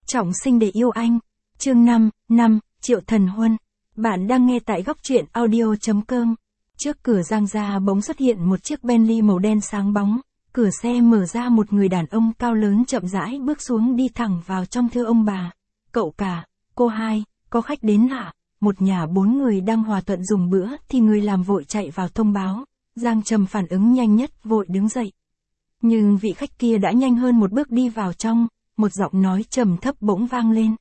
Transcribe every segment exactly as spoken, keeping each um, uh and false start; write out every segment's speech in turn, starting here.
Trọng sinh để yêu anh. Chương năm, năm, Triệu Thần Huân. Bạn đang nghe tại góc truyện audio chấm com. Trước cửa Giang gia bỗng xuất hiện một chiếc Bentley màu đen sáng bóng. Cửa xe mở ra, một người đàn ông cao lớn chậm rãi bước xuống, đi thẳng vào trong. Thưa ông bà, cậu cả, cô hai, có khách đến ạ. Một nhà bốn người đang hòa thuận dùng bữa thì người làm vội chạy vào thông báo. Giang Trầm phản ứng nhanh nhất, vội đứng dậy. Nhưng vị khách kia đã nhanh hơn một bước đi vào trong. Một giọng nói trầm thấp bỗng vang lên.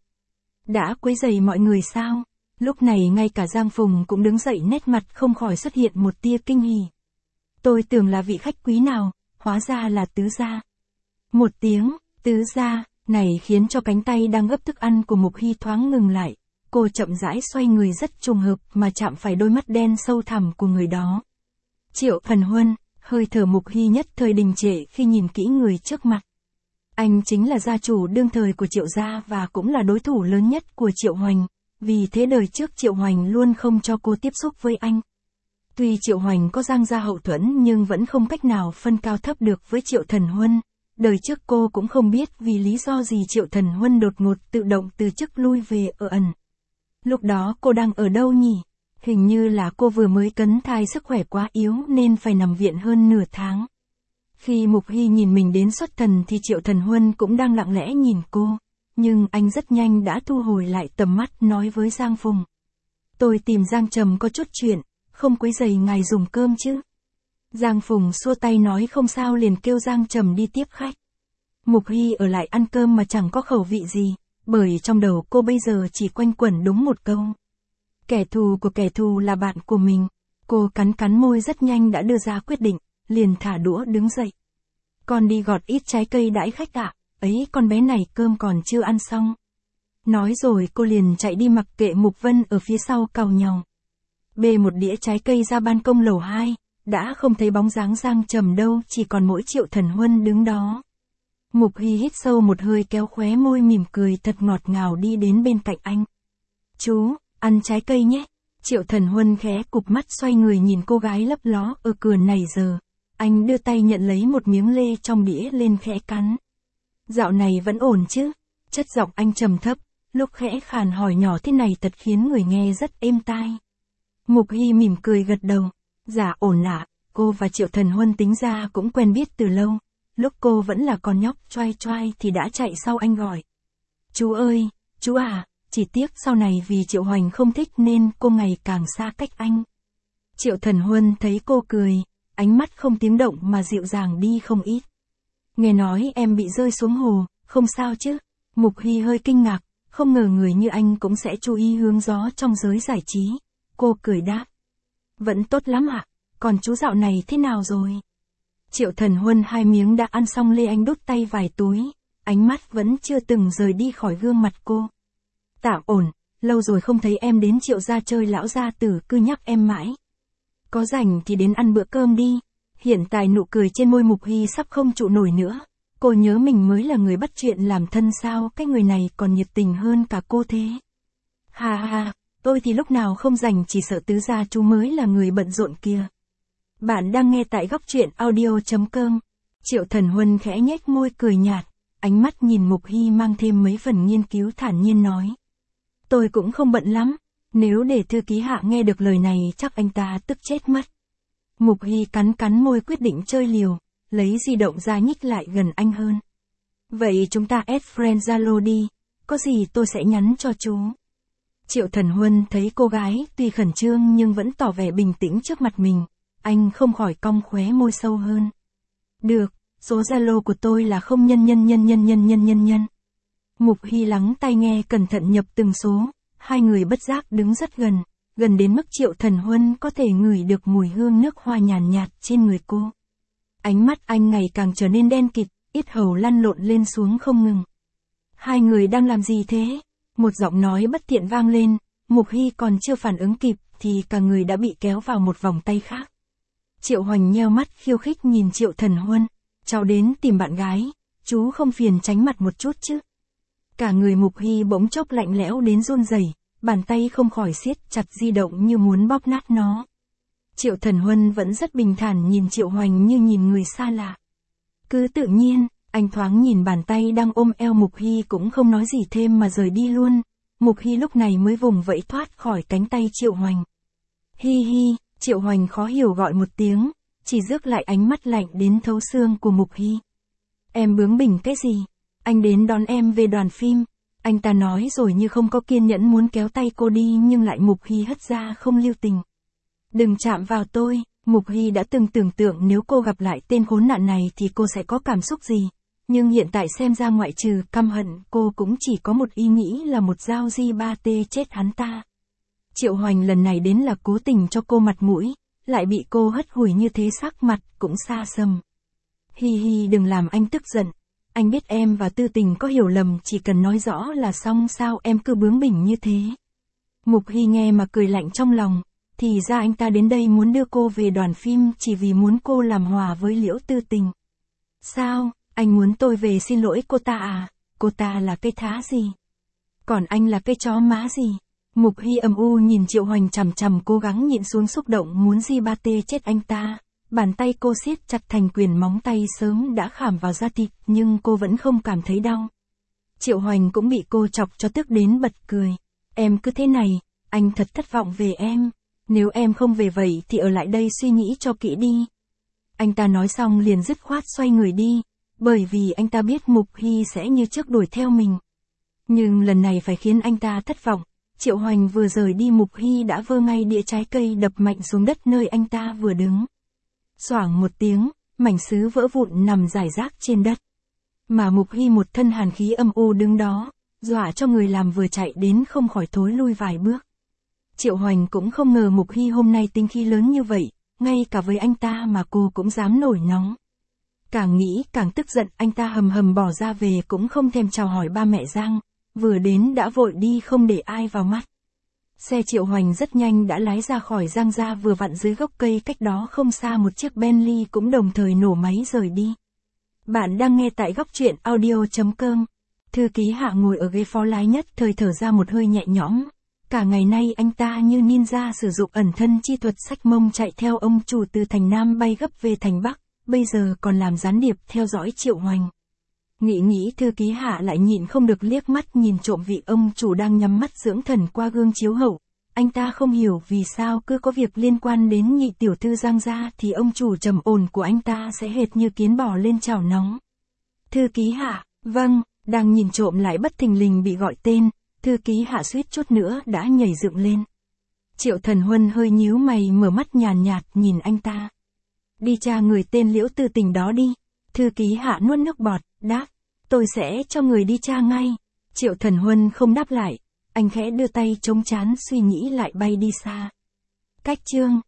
Đã quấy rầy mọi người sao? Lúc này ngay cả Giang Phùng cũng đứng dậy, nét mặt không khỏi xuất hiện một tia kinh hỉ. Tôi tưởng là vị khách quý nào, hóa ra là Tứ gia. Một tiếng, Tứ gia, này khiến cho cánh tay đang gấp thức ăn của Mục Hy thoáng ngừng lại. Cô chậm rãi xoay người, rất trùng hợp mà chạm phải đôi mắt đen sâu thẳm của người đó. Triệu Thần Huân, hơi thở Mục Hy nhất thời đình trệ khi nhìn kỹ người trước mặt. Anh chính là gia chủ đương thời của Triệu gia và cũng là đối thủ lớn nhất của Triệu Hoành, vì thế đời trước Triệu Hoành luôn không cho cô tiếp xúc với anh. Tuy Triệu Hoành có Giang gia hậu thuẫn nhưng vẫn không cách nào phân cao thấp được với Triệu Thần Huân. Đời trước cô cũng không biết vì lý do gì Triệu Thần Huân đột ngột tự động từ chức lui về ở ẩn. Lúc đó cô đang ở đâu nhỉ? Hình như là cô vừa mới cấn thai, sức khỏe quá yếu nên phải nằm viện hơn nửa tháng. Khi Mục Hy nhìn mình đến xuất thần thì Triệu Thần Huân cũng đang lặng lẽ nhìn cô, nhưng anh rất nhanh đã thu hồi lại tầm mắt, nói với Giang Phùng. Tôi tìm Giang Trầm có chút chuyện, không quấy rầy ngài dùng cơm chứ? Giang Phùng xua tay nói không sao, liền kêu Giang Trầm đi tiếp khách. Mục Hy ở lại ăn cơm mà chẳng có khẩu vị gì, bởi trong đầu cô bây giờ chỉ quanh quẩn đúng một câu. Kẻ thù của kẻ thù là bạn của mình. Cô cắn cắn môi, rất nhanh đã đưa ra quyết định, liền thả đũa đứng dậy. Con đi gọt ít trái cây đãi khách ạ, ấy con bé này cơm còn chưa ăn xong. Nói rồi cô liền chạy đi, mặc kệ Mục Vân ở phía sau càu nhàu. Bê một đĩa trái cây ra ban công lầu hai, đã không thấy bóng dáng Giang Trầm đâu, chỉ còn mỗi Triệu Thần Huân đứng đó. Mục Hy hít sâu một hơi, kéo khóe môi mỉm cười thật ngọt ngào đi đến bên cạnh anh. Chú, ăn trái cây nhé. Triệu Thần Huân khẽ cụp mắt, xoay người nhìn cô gái lấp ló ở cửa này giờ. Anh đưa tay nhận lấy một miếng lê trong đĩa lên khẽ cắn. Dạo này vẫn ổn chứ? Chất giọng anh trầm thấp, lúc khẽ khàn hỏi nhỏ thế này thật khiến người nghe rất êm tai. Mục Hy mỉm cười gật đầu. Dạ ổn ạ. Cô và Triệu Thần Huân tính ra cũng quen biết từ lâu. Lúc cô vẫn là con nhóc choai choai thì đã chạy sau anh gọi. Chú ơi, chú à, chỉ tiếc sau này vì Triệu Hoành không thích nên cô ngày càng xa cách anh. Triệu Thần Huân thấy cô cười, ánh mắt không tiếng động mà dịu dàng đi không ít. Nghe nói em bị rơi xuống hồ, không sao chứ? Mục Hy hơi kinh ngạc, không ngờ người như anh cũng sẽ chú ý hướng gió trong giới giải trí. Cô cười đáp. Vẫn tốt lắm ạ, còn chú dạo này thế nào rồi? Triệu Thần Huân hai miếng đã ăn xong lê, anh đút tay vài túi, ánh mắt vẫn chưa từng rời đi khỏi gương mặt cô. Tạm ổn, lâu rồi không thấy em đến Triệu gia chơi, lão gia tử cứ nhắc em mãi. Có rảnh thì đến ăn bữa cơm đi. Hiện tại nụ cười trên môi Mục Hy sắp không trụ nổi nữa. Cô nhớ mình mới là người bắt chuyện làm thân sao, cái người này còn nhiệt tình hơn cả cô thế. Hà hà, tôi thì lúc nào không rảnh, chỉ sợ Tứ gia chú mới là người bận rộn kia. Bạn đang nghe tại góc truyện audio chấm com. Triệu Thần Huân khẽ nhếch môi cười nhạt, ánh mắt nhìn Mục Hy mang thêm mấy phần nghiên cứu, thản nhiên nói. Tôi cũng không bận lắm, nếu để thư ký Hạ nghe được lời này chắc anh ta tức chết mất. Mục Hy cắn cắn môi, quyết định chơi liều, lấy di động ra nhích lại gần anh hơn. Vậy chúng ta add friend Zalo đi, có gì tôi sẽ nhắn cho chú. Triệu Thần Huân thấy cô gái tuy khẩn trương nhưng vẫn tỏ vẻ bình tĩnh trước mặt mình, anh không khỏi cong khóe môi sâu hơn. Được, số Zalo của tôi là không nhân nhân nhân nhân nhân nhân nhân nhân. Mục Hy lắng tai nghe cẩn thận nhập từng số, hai người bất giác đứng rất gần, gần đến mức Triệu Thần Huân có thể ngửi được mùi hương nước hoa nhàn nhạt, nhạt trên người cô. Ánh mắt anh ngày càng trở nên đen kịt, yết hầu lăn lộn lên xuống không ngừng. Hai người đang làm gì thế? Một giọng nói bất thiện vang lên, Mục Hy còn chưa phản ứng kịp thì cả người đã bị kéo vào một vòng tay khác. Triệu Hoành nheo mắt khiêu khích nhìn Triệu Thần Huân. Cháu đến tìm bạn gái, chú không phiền tránh mặt một chút chứ? Cả người Mục Hy bỗng chốc lạnh lẽo đến run rẩy, bàn tay không khỏi siết chặt di động như muốn bóp nát nó. Triệu Thần Huân vẫn rất bình thản nhìn Triệu Hoành như nhìn người xa lạ. Cứ tự nhiên, Anh thoáng nhìn bàn tay đang ôm eo Mục Hy cũng không nói gì thêm mà rời đi luôn. Mục Hy lúc này mới vùng vẫy thoát khỏi cánh tay Triệu Hoành. Hi hi, Triệu Hoành khó hiểu gọi một tiếng, chỉ rước lại ánh mắt lạnh đến thấu xương của Mục Hy. Em bướng bỉnh cái gì? Anh đến đón em về đoàn phim. Anh ta nói rồi như không có kiên nhẫn muốn kéo tay cô đi nhưng lại Mục Hy hất ra không lưu tình. Đừng chạm vào tôi. Mục Hy đã từng tưởng tượng nếu cô gặp lại tên khốn nạn này thì cô sẽ có cảm xúc gì. Nhưng hiện tại xem ra ngoại trừ căm hận cô cũng chỉ có một ý nghĩ là một dao di ba tê chết hắn ta. Triệu Hoành lần này đến là cố tình cho cô mặt mũi, lại bị cô hất hủi như thế sắc mặt cũng xa sầm. Hi hi đừng làm anh tức giận. Anh biết em và Tư Tình có hiểu lầm chỉ cần nói rõ là xong sao em cứ bướng bỉnh như thế. Mục Hy nghe mà cười lạnh trong lòng. Thì ra anh ta đến đây muốn đưa cô về đoàn phim chỉ vì muốn cô làm hòa với Liễu Tư Tình. Sao, anh muốn tôi về xin lỗi cô ta à? Cô ta là cái thá gì? Còn anh là cái chó má gì? Mục Hy âm u nhìn Triệu Hoành chằm chằm cố gắng nhịn xuống xúc động muốn di ba tê chết anh ta. Bàn tay cô siết chặt thành quyền móng tay sớm đã khảm vào da thịt nhưng cô vẫn không cảm thấy đau. Triệu Hoành cũng bị cô chọc cho tức đến bật cười. Em cứ thế này, anh thật thất vọng về em. Nếu em không về vậy thì ở lại đây suy nghĩ cho kỹ đi. Anh ta nói xong liền dứt khoát xoay người đi, bởi vì anh ta biết Mục Hy sẽ như trước đuổi theo mình. Nhưng lần này phải khiến anh ta thất vọng. Triệu Hoành vừa rời đi Mục Hy đã vơ ngay đĩa trái cây đập mạnh xuống đất nơi anh ta vừa đứng. Xoảng một tiếng, mảnh sứ vỡ vụn nằm rải rác trên đất. Mà Mục Hy một thân hàn khí âm u đứng đó, dọa cho người làm vừa chạy đến không khỏi thối lui vài bước. Triệu Hoành cũng không ngờ Mục Hy hôm nay tính khí lớn như vậy, ngay cả với anh ta mà cô cũng dám nổi nóng. Càng nghĩ càng tức giận anh ta hầm hầm bỏ ra về cũng không thèm chào hỏi ba mẹ Giang, vừa đến đã vội đi không để ai vào mắt. Xe Triệu Hoành rất nhanh đã lái ra khỏi Giang gia vừa vặn dưới gốc cây cách đó không xa một chiếc Bentley cũng đồng thời nổ máy rời đi. Bạn đang nghe tại góc truyện audio chấm com. Thư ký Hạ ngồi ở ghế phó lái nhất thời thở ra một hơi nhẹ nhõm. Cả ngày nay anh ta như ninja sử dụng ẩn thân chi thuật xách mông chạy theo ông chủ từ thành Nam bay gấp về thành Bắc, bây giờ còn làm gián điệp theo dõi Triệu Hoành. Nghĩ nghĩ thư ký Hạ lại nhịn không được liếc mắt nhìn trộm vị ông chủ đang nhắm mắt dưỡng thần qua gương chiếu hậu. Anh ta không hiểu vì sao cứ có việc liên quan đến nhị tiểu thư Giang gia thì ông chủ trầm ổn của anh ta sẽ hệt như kiến bò lên chảo nóng. Thư ký Hạ, vâng, đang nhìn trộm lại bất thình lình bị gọi tên. Thư ký Hạ suýt chút nữa đã nhảy dựng lên. Triệu Thần Huân hơi nhíu mày mở mắt nhàn nhạt nhìn anh ta. Đi tra người tên Liễu Tư Tình đó đi. Thư ký Hạ nuốt nước bọt, đáp. Tôi sẽ cho người đi tra ngay. Triệu Thần Huân không đáp lại. Anh khẽ đưa tay chống trán suy nghĩ lại bay đi xa. Cách chương.